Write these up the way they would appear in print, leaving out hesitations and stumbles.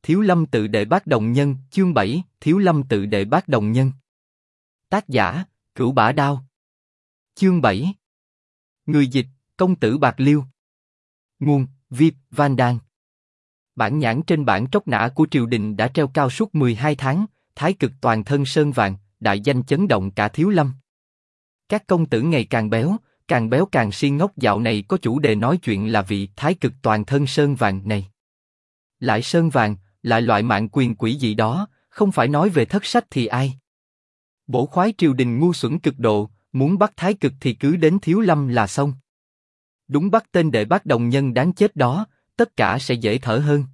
Thiếu Lâm tự đệ bát đồng nhân, chương 7, Thiếu Lâm tự đệ bát đồng nhân. Tác giả, Cửu Bả Đao. Chương 7. Người dịch, Công tử Bạc Liêu. Nguồn, Vip, Van Đan. Bản nhãn trên bản tróc nã của triều đình đã treo cao suốt 12 tháng, thái cực toàn thân sơn vàng, đại danh chấn động cả Thiếu Lâm. Các công tử ngày càng béo càng si ngốc, dạo này có chủ đề nói chuyện là vị thái cực toàn thân sơn vàng này. Lại sơn vàng, lại loại mạng quyền quỷ gì đó, không phải nói về thất sách thì ai? Bổ khoái triều đình ngu xuẩn cực độ, muốn bắt thái cực thì cứ đến Thiếu Lâm là xong. Đúng bắt tên đệ bát đồng nhân đáng chết đó, tất cả sẽ dễ thở hơn.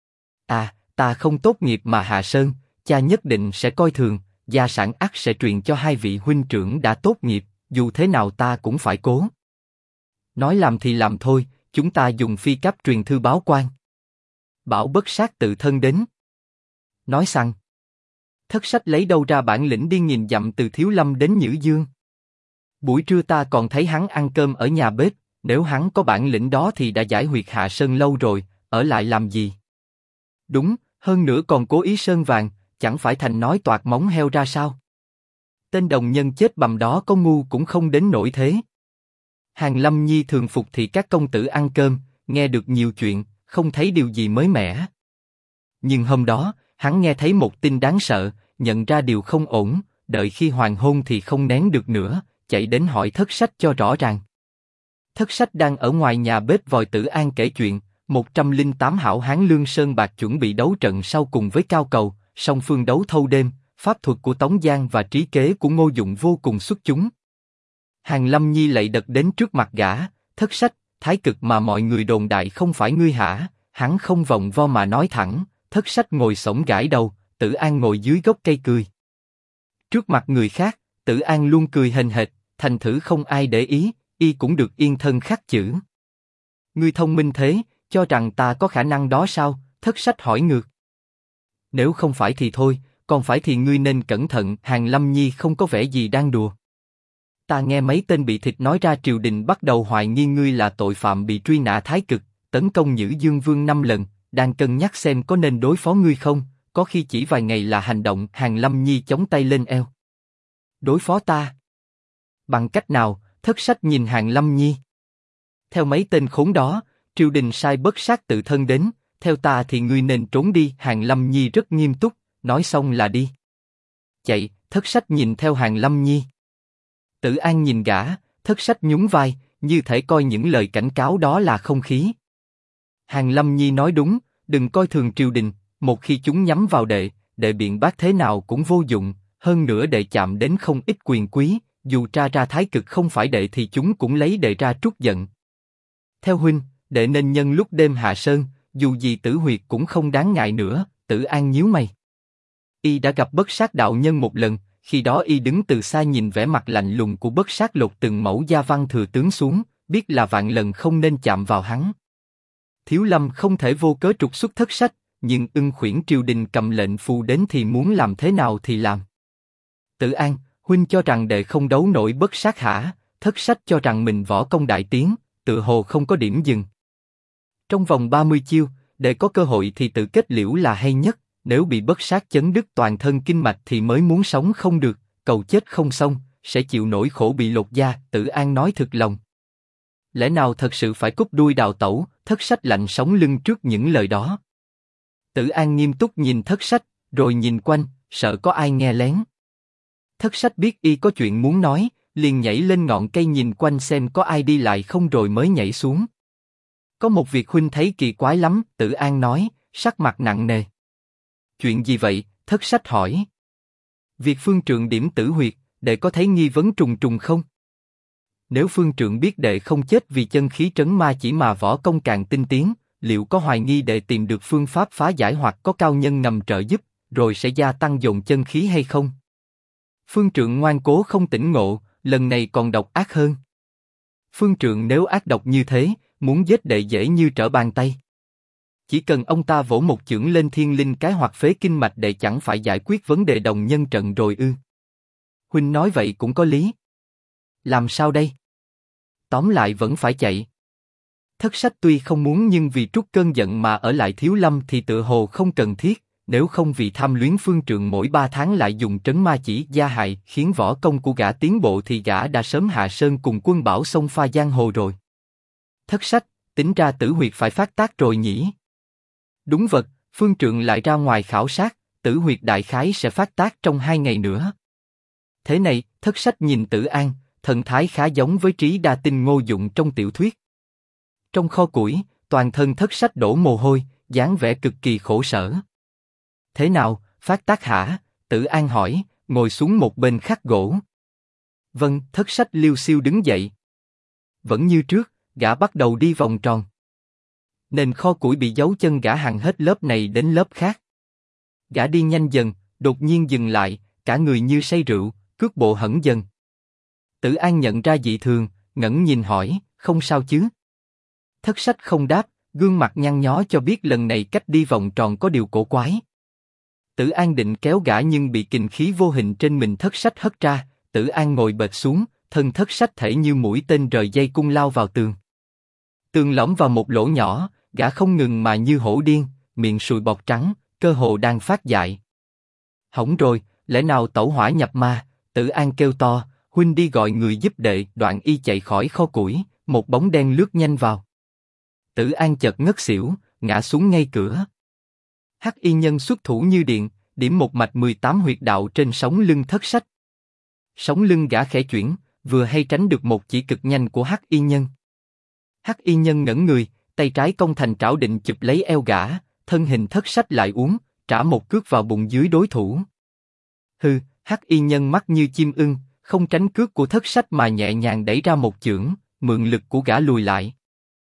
À, ta không tốt nghiệp mà hạ sơn, cha nhất định sẽ coi thường, gia sản ắt sẽ truyền cho hai vị huynh trưởng đã tốt nghiệp, dù thế nào ta cũng phải cố. Nói làm thì làm thôi, chúng ta dùng phi cấp truyền thư báo quan. Bảo Bất Sát tự thân đến. Nói rằng, thất sách lấy đâu ra bản lĩnh đi nghìn dặm từ Thiếu Lâm đến Nhữ Dương. Buổi trưa ta còn thấy hắn ăn cơm ở nhà bếp, nếu hắn có bản lĩnh đó thì đã giải huyệt hạ sơn lâu rồi, ở lại làm gì? Đúng, hơn nữa còn cố ý sơn vàng, chẳng phải thành nói toạc móng heo ra sao? Tên đồng nhân chết bầm đó có ngu cũng không đến nỗi thế. Hàn Lâm Nhi thường phục thì các công tử ăn cơm, nghe được nhiều chuyện, không thấy điều gì mới mẻ. Nhưng hôm đó, hắn nghe thấy một tin đáng sợ, nhận ra điều không ổn, đợi khi hoàng hôn thì không nén được nữa, chạy đến hỏi thất sách cho rõ ràng. Thất sách đang ở ngoài nhà bếp vòi Tử An kể chuyện, 108 hảo hán Lương Sơn Bạc chuẩn bị đấu trận sau cùng với Cao Cầu, song phương đấu thâu đêm, pháp thuật của Tống Giang và trí kế của Ngô Dụng vô cùng xuất chúng. Hàn Lâm Nhi lạy đật đến trước mặt gã, thất sách, thái cực mà mọi người đồn đại không phải ngươi hả? Hắn không vòng vo mà nói thẳng, thất sách ngồi xổm gãi đầu, Tử An ngồi dưới gốc cây cười. Trước mặt người khác, Tử An luôn cười hềnh hệt, thành thử không ai để ý, y cũng được yên thân khắc chữ. Ngươi thông minh thế, cho rằng ta có khả năng đó sao? Thất sách hỏi ngược. Nếu không phải thì thôi, còn phải thì ngươi nên cẩn thận. Hàn Lâm Nhi không có vẻ gì đang đùa. Ta nghe mấy tên bị thịt nói ra triều đình bắt đầu hoài nghi ngươi là tội phạm bị truy nã thái cực, tấn công Nhữ Dương Vương 5 lần, đang cân nhắc xem có nên đối phó ngươi không, có khi chỉ vài ngày là hành động. Hàn Lâm Nhi chống tay lên eo. Đối phó ta? Bằng cách nào? Thất sách nhìn Hàn Lâm Nhi. Theo mấy tên khốn đó, triều đình sai Bất Sát tự thân đến, theo ta thì ngươi nên trốn đi. Hàn Lâm Nhi rất nghiêm túc, nói xong là đi. Chạy, thất sách nhìn theo Hàn Lâm Nhi. Tử An nhìn gã, thất sách nhún vai, như thể coi những lời cảnh cáo đó là không khí. Hàn Lâm Nhi nói đúng, đừng coi thường triều đình, một khi chúng nhắm vào đệ biện bác thế nào cũng vô dụng, hơn nữa đệ chạm đến không ít quyền quý, dù tra ra thái cực không phải đệ thì chúng cũng lấy đệ ra trút giận. Theo huynh, đệ nên nhân lúc đêm hạ sơn, dù gì tử huyệt cũng không đáng ngại nữa. Tử An nhíu mày. Y đã gặp Bất Sát đạo nhân một lần, khi đó y đứng từ xa nhìn vẻ mặt lạnh lùng của Bất Sát lột từng mẫu gia văn thừa tướng xuống, biết là vạn lần không nên chạm vào hắn. Thiếu Lâm không thể vô cớ trục xuất thất sách, nhưng Ưng Khuyển triều đình cầm lệnh phù đến thì muốn làm thế nào thì làm. Tử An, huynh cho rằng đệ không đấu nổi Bất Sát hả? Thất sách cho rằng mình võ công đại tiến, tự hồ không có điểm dừng. Trong vòng 30 chiêu, đệ có cơ hội thì tự kết liễu là hay nhất. Nếu bị Bất Sát chấn đứt toàn thân kinh mạch thì mới muốn sống không được, cầu chết không xong, sẽ chịu nỗi khổ bị lột da. Tử An nói thực lòng. Lẽ nào thật sự phải cúp đuôi đào tẩu? Thất sách lạnh sống lưng trước những lời đó. Tử An nghiêm túc nhìn thất sách, rồi nhìn quanh, sợ có ai nghe lén. Thất sách biết y có chuyện muốn nói, liền nhảy lên ngọn cây nhìn quanh xem có ai đi lại không rồi mới nhảy xuống. Có một việc huynh thấy kỳ quái lắm, Tử An nói, sắc mặt nặng nề. Chuyện gì vậy? Thất sách hỏi. Việc phương trượng điểm tử huyệt, đệ có thấy nghi vấn trùng trùng không? Nếu phương trượng biết đệ không chết vì chân khí trấn ma chỉ mà võ công càng tinh tiến, liệu có hoài nghi đệ tìm được phương pháp phá giải hoặc có cao nhân ngầm trợ giúp, rồi sẽ gia tăng dồn chân khí hay không? Phương trượng ngoan cố không tỉnh ngộ, lần này còn độc ác hơn. Phương trượng nếu ác độc như thế, muốn giết đệ dễ như trở bàn tay. Chỉ cần ông ta vỗ một chưởng lên thiên linh cái hoặc phế kinh mạch đệ chẳng phải giải quyết vấn đề đồng nhân trận rồi ư? Huynh nói vậy cũng có lý. Làm sao đây? Tóm lại vẫn phải chạy. Thất Sách tuy không muốn nhưng vì trút cơn giận mà ở lại Thiếu Lâm thì tựa hồ không cần thiết, nếu không vì tham luyến phương trượng mỗi 3 tháng lại dùng trấn ma chỉ gia hại khiến võ công của gã tiến bộ thì gã đã sớm hạ sơn cùng quân Bảo xông pha giang hồ rồi. Thất Sách, tính ra Tử Huyệt phải phát tác rồi nhỉ? Đúng vật, phương trượng lại ra ngoài khảo sát, Tử Huyệt đại khái sẽ phát tác trong 2 ngày nữa. Thế này, Thất Sách nhìn Tử An, thần thái khá giống với Trí Đa Tinh Ngô Dụng trong tiểu thuyết. Trong kho củi, toàn thân Thất Sách đổ mồ hôi, dáng vẻ cực kỳ khổ sở. Thế nào, phát tác hả? Tử An hỏi, ngồi xuống một bên khắc gỗ. Vâng, Thất Sách liêu xiêu đứng dậy. Vẫn như trước, gã bắt đầu đi vòng tròn. Nền kho củi bị dấu chân gã hàng hết lớp này đến lớp khác. Gã đi nhanh dần, đột nhiên dừng lại, cả người như say rượu, cước bộ hững dần. Tử An nhận ra dị thường, ngẩng nhìn hỏi, không sao chứ? Thất Sách không đáp, gương mặt nhăn nhó cho biết lần này cách đi vòng tròn có điều cổ quái. Tử An định kéo gã nhưng bị kình khí vô hình trên mình Thất Sách hất ra. Tử An ngồi bệt xuống, thân Thất Sách thể như mũi tên rời dây cung lao vào tường. Tường lõm vào một lỗ nhỏ, gã không ngừng mà như hổ điên, miệng sùi bọt trắng, cơ hồ đang phát dại. Hỏng rồi, lẽ nào tẩu hỏa nhập ma? Tử An kêu to, huynh đi gọi người giúp đệ. Đoạn y chạy khỏi kho củi, một bóng đen lướt nhanh vào. Tử An chợt ngất xỉu, ngã xuống ngay cửa. Hắc Y Nhân xuất thủ như điện, điểm một mạch 18 huyệt đạo trên sống lưng Thất Sách. Sống lưng gã khẽ chuyển, vừa hay tránh được một chỉ cực nhanh của Hắc Y Nhân. Hắc Y Nhân ngẩng người, tay trái cong thành trảo định chụp lấy eo gã, thân hình Thất Sách lại uốn, trả một cước vào bụng dưới đối thủ. Hừ, Hắc Y Nhân mắt như chim ưng, không tránh cước của Thất Sách mà nhẹ nhàng đẩy ra một chưởng, mượn lực của gã lùi lại.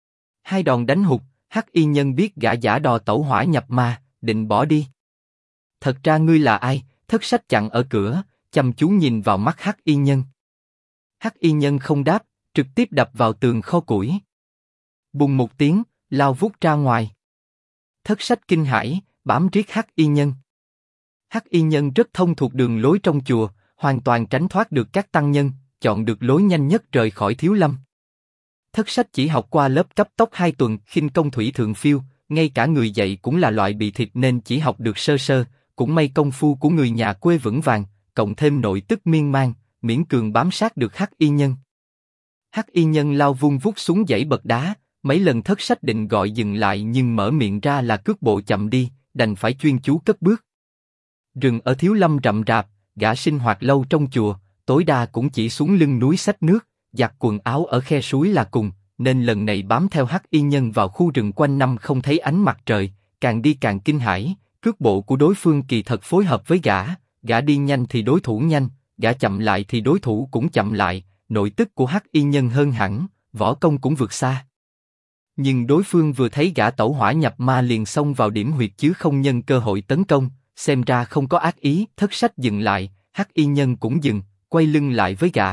2 đòn đánh hụt, Hắc Y Nhân biết gã giả đò tẩu hỏa nhập ma, định bỏ đi. Thật ra ngươi là ai? Thất Sách chặn ở cửa, chăm chú nhìn vào mắt Hắc Y Nhân. Hắc Y Nhân không đáp, trực tiếp đập vào tường kho củi. Bùng một tiếng, lao vút ra ngoài. Thất Sách kinh hãi, bám riết Hắc Y Nhân. Hắc Y Nhân rất thông thuộc đường lối trong chùa, hoàn toàn tránh thoát được các tăng nhân, chọn được lối nhanh nhất rời khỏi Thiếu Lâm. Thất Sách chỉ học qua lớp cấp tốc 2 tuần, khinh công thủy thượng phiêu, ngay cả người dạy cũng là loại bị thịt nên chỉ học được sơ sơ. Cũng may công phu của người nhà quê vững vàng, cộng thêm nội tức miên man, miễn cường bám sát được Hắc Y Nhân. Hắc Y Nhân lao vung vút xuống dãy bậc đá, mấy lần Thất Sách định gọi dừng lại nhưng mở miệng ra là cước bộ chậm đi, đành phải chuyên chú cất bước. Rừng ở Thiếu Lâm rậm rạp, gã sinh hoạt lâu trong chùa, tối đa cũng chỉ xuống lưng núi xách nước, giặt quần áo ở khe suối là cùng, nên lần này bám theo Hắc Y Nhân vào khu rừng quanh năm không thấy ánh mặt trời, càng đi càng kinh hãi. Cước bộ của đối phương kỳ thật phối hợp với gã đi nhanh thì đối thủ nhanh, gã chậm lại thì đối thủ cũng chậm lại, nội tức của Hắc Y Nhân hơn hẳn, võ công cũng vượt xa. Nhưng đối phương vừa thấy gã tẩu hỏa nhập ma liền xông vào điểm huyệt chứ không nhân cơ hội tấn công, xem ra không có ác ý. Thất Sách dừng lại, Hắc Y Nhân cũng dừng, quay lưng lại với gã.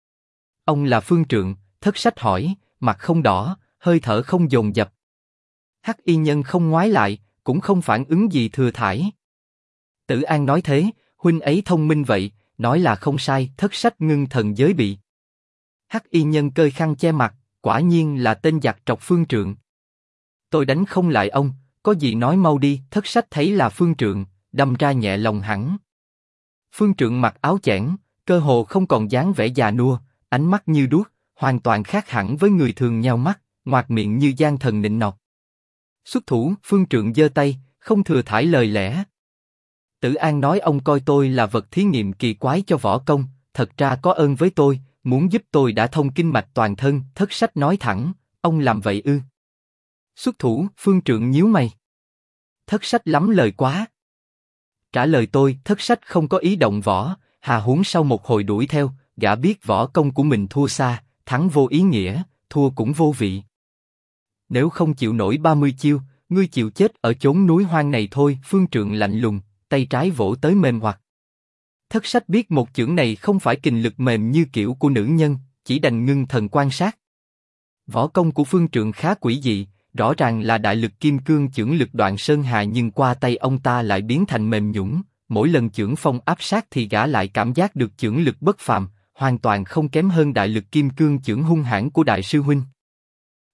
Ông là Phương Trượng? Thất Sách hỏi, mặt không đỏ, hơi thở không dồn dập. Hắc Y Nhân không ngoái lại, cũng không phản ứng gì thừa thãi. Tử An nói thế, huynh ấy thông minh vậy, nói là không sai. Thất Sách ngưng thần giới bị. Hắc Y Nhân cơi khăn che mặt, quả nhiên là tên giặc trọc Phương Trượng. Tôi đánh không lại ông, có gì nói mau đi. Thất Sách thấy là Phương Trượng, đâm ra nhẹ lòng hẳn. Phương Trượng mặc áo chẽn, cơ hồ không còn dáng vẻ già nua, ánh mắt như đuốc, hoàn toàn khác hẳn với người thường nheo mắt, ngoạc miệng như gian thần nịnh nọt. Xuất thủ, Phương Trượng giơ tay, không thừa thãi lời lẽ. Tử An nói ông coi tôi là vật thí nghiệm kỳ quái cho võ công, thật ra có ơn với tôi, muốn giúp tôi đã thông kinh mạch toàn thân. Thất Sách nói thẳng, ông làm vậy ư? Xuất thủ, Phương Trượng nhíu mày. Thất Sách lắm lời quá. Trả lời tôi. Thất Sách không có ý động võ, hà huống sau một hồi đuổi theo, gã biết võ công của mình thua xa, thắng vô ý nghĩa, thua cũng vô vị. Nếu không chịu nổi 30 chiêu, ngươi chịu chết ở chốn núi hoang này thôi. Phương Trượng lạnh lùng, tay trái vỗ tới mềm hoặc. Thất Sách biết một chưởng này không phải kình lực mềm như kiểu của nữ nhân, chỉ đành ngưng thần quan sát. Võ công của Phương Trượng khá quỷ dị, rõ ràng là đại lực kim cương chưởng lực Đoạn Sơn Hà nhưng qua tay ông ta lại biến thành mềm nhũn. Mỗi lần chưởng phong áp sát thì gã lại cảm giác được chưởng lực bất phàm, hoàn toàn không kém hơn đại lực kim cương chưởng hung hãn của đại sư huynh.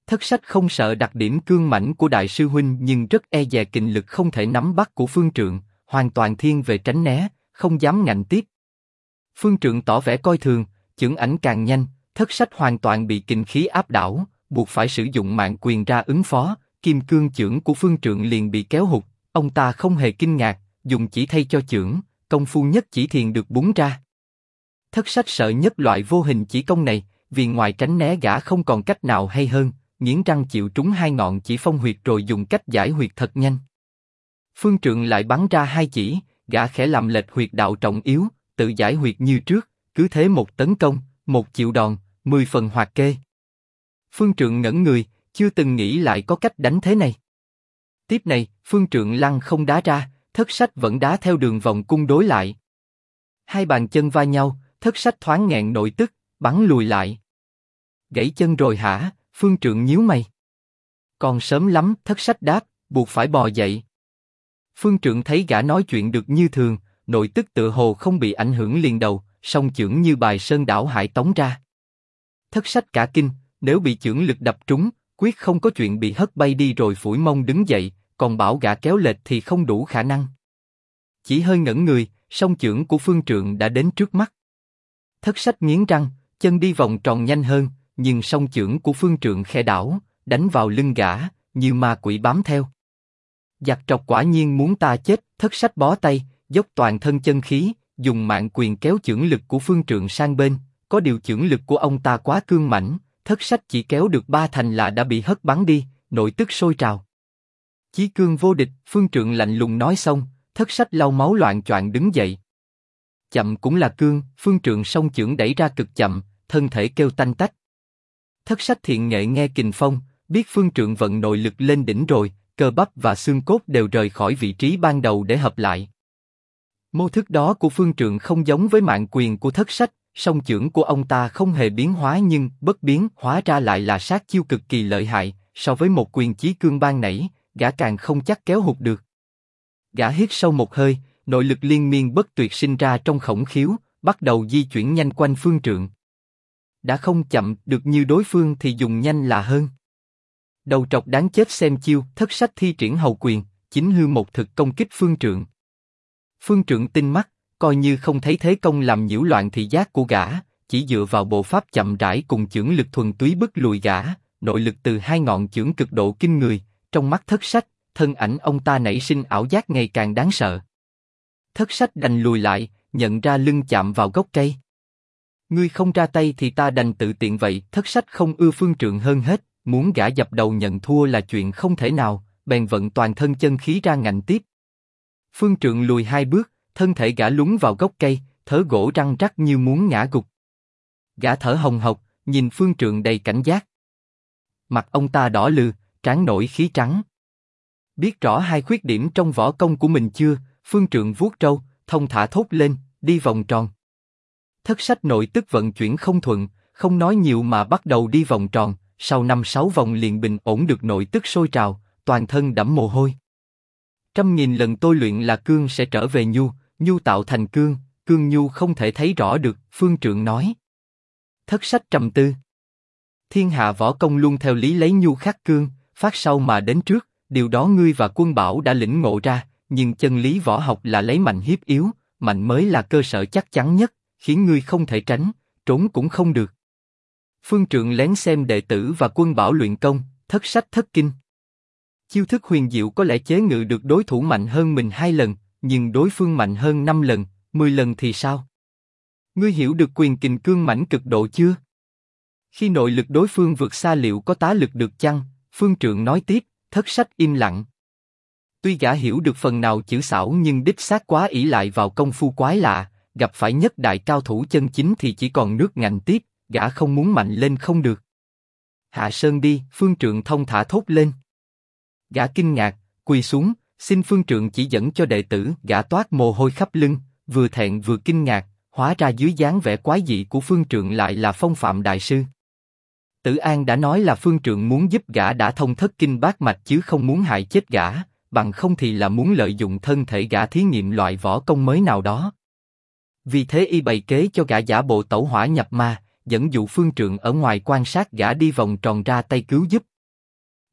Thất Sách không sợ đặc điểm cương mãnh của đại sư huynh nhưng rất e dè kình lực không thể nắm bắt của Phương Trượng, hoàn toàn thiên về tránh né, không dám ngạnh tiếp. Phương Trượng tỏ vẻ coi thường, chưởng ảnh càng nhanh, Thất Sách hoàn toàn bị kình khí áp đảo, buộc phải sử dụng mạng quyền ra ứng phó, kim cương chưởng của Phương Trượng liền bị kéo hụt, ông ta không hề kinh ngạc, dùng chỉ thay cho chưởng, công phu nhất chỉ thiền được búng ra. Thất Sách sợ nhất loại vô hình chỉ công này, vì ngoài tránh né gã không còn cách nào hay hơn, nghiến răng chịu trúng hai ngọn chỉ phong huyệt rồi dùng cách giải huyệt thật nhanh. Phương Trượng lại bắn ra hai chỉ, gã khẽ làm lệch huyệt đạo trọng yếu, tự giải huyệt như trước, cứ thế một tấn công, một chịu đòn, 10 phần hoạt kê. Phương Trượng ngẩn người, chưa từng nghĩ lại có cách đánh thế này. Tiếp này, Phương Trượng lăng không đá ra, Thất Sách vẫn đá theo đường vòng cung đối lại. Hai bàn chân va nhau, Thất Sách thoáng nghẹn nội tức, bắn lùi lại. Gãy chân rồi hả? Phương Trượng nhíu mày. Còn sớm lắm, Thất Sách đáp, buộc phải bò dậy. Phương Trượng thấy gã nói chuyện được như thường, nội tức tựa hồ không bị ảnh hưởng liền đầu, song chưởng như bài sơn đảo hải tống ra. Thất Sách cả kinh, nếu bị chưởng lực đập trúng, quyết không có chuyện bị hất bay đi rồi phủi mông đứng dậy, còn bảo gã kéo lệch thì không đủ khả năng. Chỉ hơi ngẩn người, song chưởng của Phương Trượng đã đến trước mắt. Thất Sách nghiến răng, chân đi vòng tròn nhanh hơn, nhưng song chưởng của Phương Trượng khẽ đảo, đánh vào lưng gã, như ma quỷ bám theo. Giặc trọc quả nhiên muốn ta chết, Thất Sách bó tay, dốc toàn thân chân khí, dùng mạng quyền kéo chưởng lực của Phương Trượng sang bên, có điều chưởng lực của ông ta quá cương mãnh, Thất Sách chỉ kéo được 3 thành là đã bị hất bắn đi, nội tức sôi trào. Chí cương vô địch, Phương Trượng lạnh lùng nói xong, Thất Sách lau máu loạn choạng đứng dậy. Chậm cũng là cương, Phương Trượng song chưởng đẩy ra cực chậm, thân thể kêu tanh tách. Thất Sách thiện nghệ nghe kình phong, biết Phương Trượng vận nội lực lên đỉnh rồi, cơ bắp và xương cốt đều rời khỏi vị trí ban đầu để hợp lại. Mô thức đó của Phương Trượng không giống với mạng quyền của Thất Sách, song chưởng của ông ta không hề biến hóa nhưng bất biến hóa ra lại là sát chiêu cực kỳ lợi hại, so với một quyền chí cương ban nãy, gã càng không chắc kéo hụt được. Gã hít sâu một hơi, nội lực liên miên bất tuyệt sinh ra trong khổng khiếu, bắt đầu di chuyển nhanh quanh Phương Trượng. Đã không chậm được như đối phương thì dùng nhanh là hơn. Đầu trọc đáng chết xem chiêu, Thất Sách thi triển hầu quyền, chính hư một thực công kích Phương Trượng. Phương Trượng tinh mắt, coi như không thấy thế công làm nhiễu loạn thị giác của gã, chỉ dựa vào bộ pháp chậm rãi cùng chưởng lực thuần túy bức lùi gã, nội lực từ hai ngọn chưởng cực độ kinh người, trong mắt Thất Sách, thân ảnh ông ta nảy sinh ảo giác ngày càng đáng sợ. Thất Sách đành lùi lại, nhận ra lưng chạm vào gốc cây. Ngươi không ra tay thì ta đành tự tiện vậy. Thất Sách không ưa Phương Trượng hơn hết, muốn gã dập đầu nhận thua là chuyện không thể nào, bèn vận toàn thân chân khí ra ngạnh tiếp. Phương Trượng lùi 2 bước, thân thể gã lún vào gốc cây, thớ gỗ răng rắc như muốn ngã gục. Gã thở hồng hộc, nhìn Phương Trượng đầy cảnh giác. Mặt ông ta đỏ lừ, trán nổi khí trắng. Biết rõ hai khuyết điểm trong võ công của mình chưa? Phương Trượng vuốt râu, thông thả thốt lên, đi vòng tròn. Thất Sách nội tức vận chuyển không thuận, không nói nhiều mà bắt đầu đi vòng tròn, sau 5-6 vòng liền bình ổn được nội tức sôi trào, toàn thân đẫm mồ hôi. 100.000 lần tôi luyện là cương sẽ trở về nhu, nhu tạo thành cương, cương nhu không thể thấy rõ được, Phương Trượng nói. Thất Sách trầm tư. Thiên hạ võ công luôn theo lý lấy nhu khắc cương, phát sau mà đến trước, điều đó ngươi và Quân Bảo đã lĩnh ngộ ra, nhưng chân lý võ học là lấy mạnh hiếp yếu, mạnh mới là cơ sở chắc chắn nhất, khiến ngươi không thể tránh, trốn cũng không được. Phương Trượng lén xem đệ tử và Quân Bảo luyện công, Thất Sách thất kinh. Chiêu thức huyền diệu có lẽ chế ngự được đối thủ mạnh hơn mình 2 lần, nhưng đối phương mạnh hơn 5 lần, 10 lần thì sao? Ngươi hiểu được quyền kình cương mãnh cực độ chưa? Khi nội lực đối phương vượt xa liệu có tá lực được chăng? Phương Trượng nói tiếp. Thất Sách im lặng. Tuy gã hiểu được phần nào chữ xảo nhưng đích xác quá ỷ lại vào công phu quái lạ, gặp phải nhất đại cao thủ chân chính thì chỉ còn nước ngạnh tiếp, gã không muốn mạnh lên không được. Hạ sơn đi, Phương Trượng thông thả thốt lên. Gã kinh ngạc, quỳ xuống, xin Phương Trượng chỉ dẫn cho đệ tử. Gã toát mồ hôi khắp lưng, vừa thẹn vừa kinh ngạc, hóa ra dưới dáng vẻ quái dị của Phương Trượng lại là Phong Phạm đại sư. Tử An đã nói là Phương Trượng muốn giúp gã đã thông thất kinh bát mạch chứ không muốn hại chết gã, bằng không thì là muốn lợi dụng thân thể gã thí nghiệm loại võ công mới nào đó. Vì thế y bày kế cho gã giả bộ tẩu hỏa nhập ma, dẫn dụ Phương Trượng ở ngoài quan sát gã đi vòng tròn ra tay cứu giúp,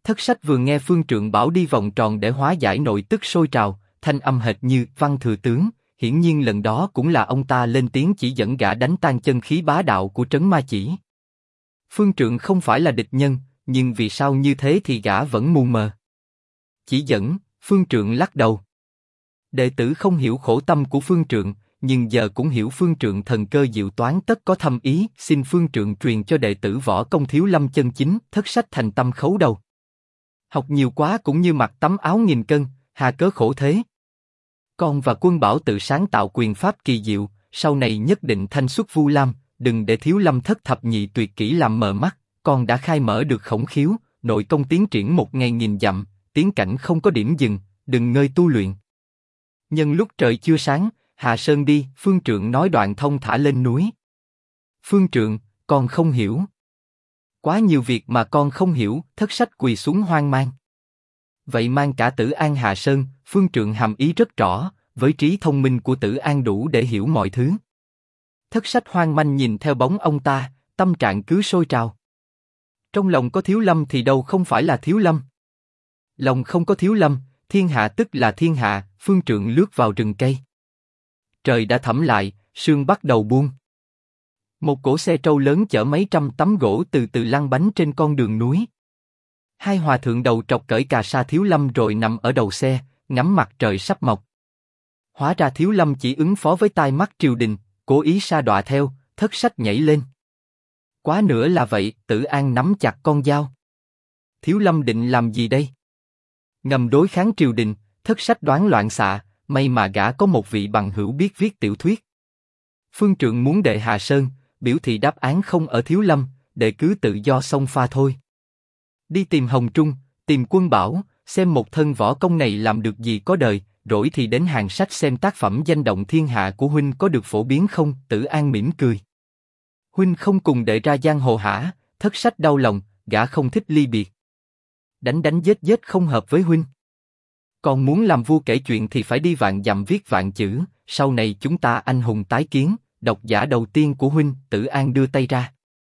Thất sách vừa nghe Phương Trượng bảo đi vòng tròn để hóa giải nội tức sôi trào, thanh âm hệt như Văn thừa tướng, hiển nhiên lần đó cũng là ông ta lên tiếng chỉ dẫn gã đánh tan chân khí bá đạo của Trấn Ma Chỉ. Phương Trượng không phải là địch nhân, nhưng vì sao như thế thì gã vẫn mù mờ. Chỉ dẫn, Phương Trượng lắc đầu. Đệ tử không hiểu khổ tâm của Phương Trượng, nhưng giờ cũng hiểu Phương Trượng thần cơ diệu toán tất có thâm ý, xin Phương Trượng truyền cho đệ tử võ công Thiếu Lâm chân chính. Thất sách thành tâm khấu đầu. Học nhiều quá cũng như mặc tấm áo nghìn cân, hà cớ khổ thế. Con và Quân Bảo tự sáng tạo quyền pháp kỳ diệu, sau này nhất định thanh xuất vu lam, đừng để Thiếu Lâm thất thập nhị tuyệt kỹ làm mờ mắt. Con đã khai mở được khổng khiếu, nội công tiến triển 1000 dặm, tiến cảnh không có điểm dừng, đừng ngơi tu luyện. Nhân lúc trời chưa sáng, hạ sơn đi. Phương Trượng nói đoạn thông thả lên núi. Phương Trượng, con không hiểu. Quá nhiều việc mà con không hiểu. Thất sách quỳ xuống hoang mang. Vậy mang cả Tử An hạ sơn. Phương Trượng hàm ý rất rõ, với trí thông minh của Tử An đủ để hiểu mọi thứ. Thất sách hoang mang nhìn theo bóng ông ta, tâm trạng cứ sôi trào. Trong lòng có Thiếu Lâm thì đâu không phải là Thiếu Lâm. Lòng không có Thiếu Lâm, thiên hạ tức là thiên hạ. Phương Trượng lướt vào rừng cây. Trời đã thẫm lại, sương bắt đầu buông. Một cỗ xe trâu lớn chở mấy trăm tấm gỗ từ từ lăn bánh trên con đường núi. Hai hòa thượng đầu trọc cởi cà sa Thiếu Lâm rồi nằm ở đầu xe, ngắm mặt trời sắp mọc. Hóa ra Thiếu Lâm chỉ ứng phó với tai mắt triều đình, cố ý sa đọa theo. Thất sách nhảy lên. Quá nữa là vậy. Tử An nắm chặt con dao. Thiếu Lâm định làm gì đây? Ngầm đối kháng triều đình. Thất sách đoán loạn xạ, may mà gã có một vị bằng hữu biết viết tiểu thuyết. Phương Trượng muốn đệ hạ sơn, biểu thị đáp án không ở Thiếu Lâm, đệ cứ tự do xông pha thôi. Đi tìm Hồng Trung, tìm Quân Bảo, xem một thân võ công này làm được gì có đời, rỗi thì đến hàng sách xem tác phẩm danh động thiên hạ của huynh có được phổ biến không. Tử An mỉm cười. Huynh không cùng đệ ra giang hồ hả? Thất sách đau lòng, gã không thích ly biệt. Đánh đánh giết giết không hợp với huynh. Còn muốn làm vua kể chuyện thì phải đi vạn dặm viết vạn chữ, sau này chúng ta anh hùng tái kiến. Độc giả đầu tiên của huynh. Tử An đưa tay ra.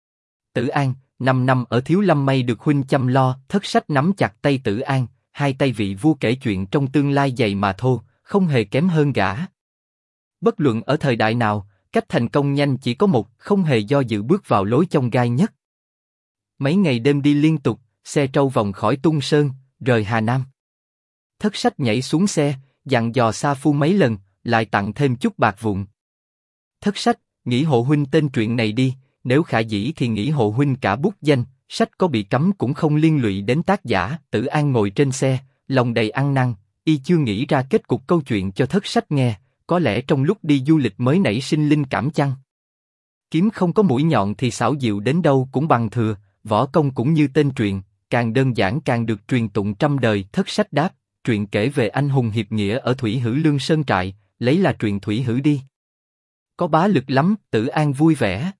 Tử An, 5 năm ở Thiếu Lâm may được huynh chăm lo. Thất sách nắm chặt tay Tử An, hai tay vị vua kể chuyện trong tương lai dày mà thô, không hề kém hơn gã. Bất luận ở thời đại nào, cách thành công nhanh chỉ có một, không hề do dự bước vào lối chông gai nhất. Mấy ngày đêm đi liên tục, xe trâu vòng khỏi Tung Sơn, rời Hà Nam. Thất sách nhảy xuống xe, dặn dò Sa Phu mấy lần, lại tặng thêm chút bạc vụn. Thất sách, nghĩ hộ huynh tên truyện này đi, nếu khả dĩ thì nghĩ hộ huynh cả bút danh, sách có bị cấm cũng không liên lụy đến tác giả. Tử An ngồi trên xe, lòng đầy ăn năn, y chưa nghĩ ra kết cục câu chuyện cho thất sách nghe, có lẽ trong lúc đi du lịch mới nảy sinh linh cảm chăng? Kiếm không có mũi nhọn thì xảo diệu đến đâu cũng bằng thừa, võ công cũng như tên truyện, càng đơn giản càng được truyền tụng trăm đời. Thất sách đáp, truyện kể về anh hùng hiệp nghĩa ở Thủy Hử Lương Sơn Trại, lấy là truyện Thủy Hử đi. Có bá lực lắm. Tử An vui vẻ.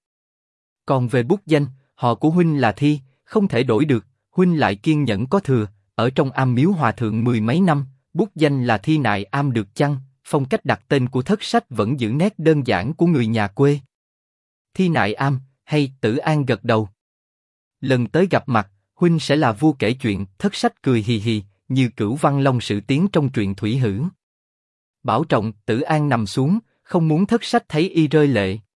Còn về bút danh, họ của huynh là Thi, không thể đổi được, huynh lại kiên nhẫn có thừa, ở trong am miếu hòa thượng 10 mấy năm, bút danh là Thi Nại Am được chăng? Phong cách đặt tên của thất sách vẫn giữ nét đơn giản của người nhà quê. Thi Nại Am, hay. Tử An gật đầu. Lần tới gặp mặt, huynh sẽ là vua kể chuyện. Thất sách cười hì hì, như Cửu Văn Long sự tiến trong truyện Thủy Hử. Bảo trọng. Tử An nằm xuống, không muốn thất sách thấy y rơi lệ.